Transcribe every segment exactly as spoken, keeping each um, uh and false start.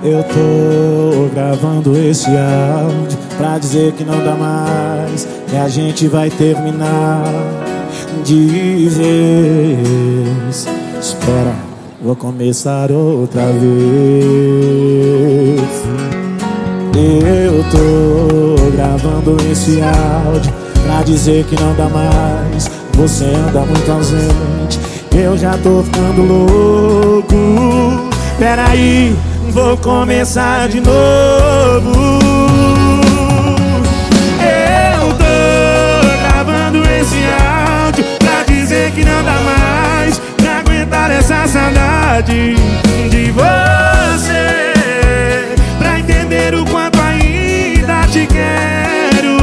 Eu tô gravando esse áudio pra dizer que não dá mais, que a gente vai terminar de vez. Espera, vou começar outra vez. Eu tô gravando esse áudio pra dizer que não dá mais, você anda muito ausente, eu já tô ficando louco. Peraí, vou começar de novo. Eu tô gravando esse áudio pra dizer que não dá mais pra aguentar essa saudade de você, pra entender o quanto ainda te quero.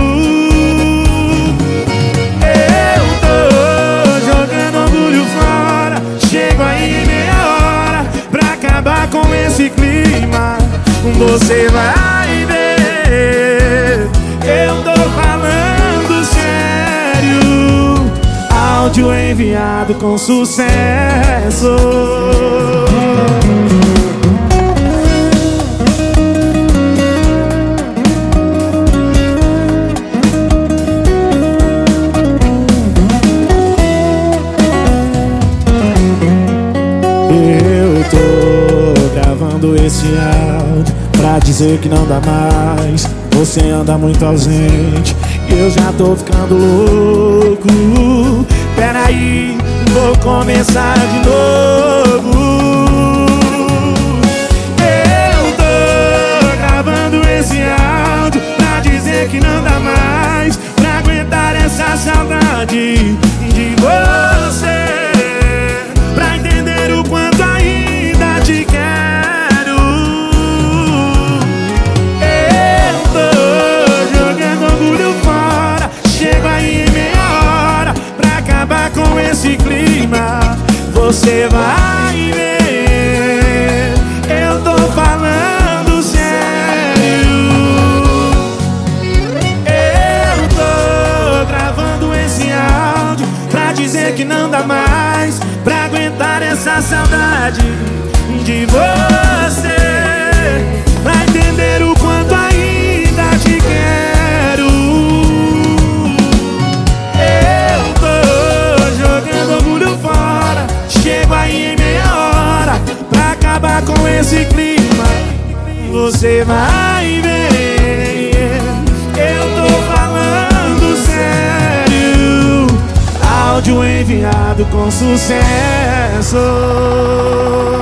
Eu tô jogando orgulho fora, chego aí em meia hora pra acabar com esse clima. Você vai ver, eu tô falando sério. Áudio enviado com sucesso. Eu tô gravando esse áudio pra dizer que não dá mais, você anda muito ausente, eu já tô ficando louco. Peraí, vou começar de novo. Eu tô gravando esse áudio pra dizer que não dá mais pra aguentar essa saudade de você, pra entender o quanto ainda te quero. Eu tô jogando orgulho fora, chego aí em meia hora pra acabar com esse clima. Você vai ver, eu tô falando sério. Eu tô gravando esse áudio pra dizer que não dá mais pra aguentar essa saudade de você, pra entender o quanto ainda te quero. Eu tô jogando orgulho fora, chego aí em meia hora pra acabar com esse clima. Você vai ver, eu tô falando sério. Áudio enviado com sucesso.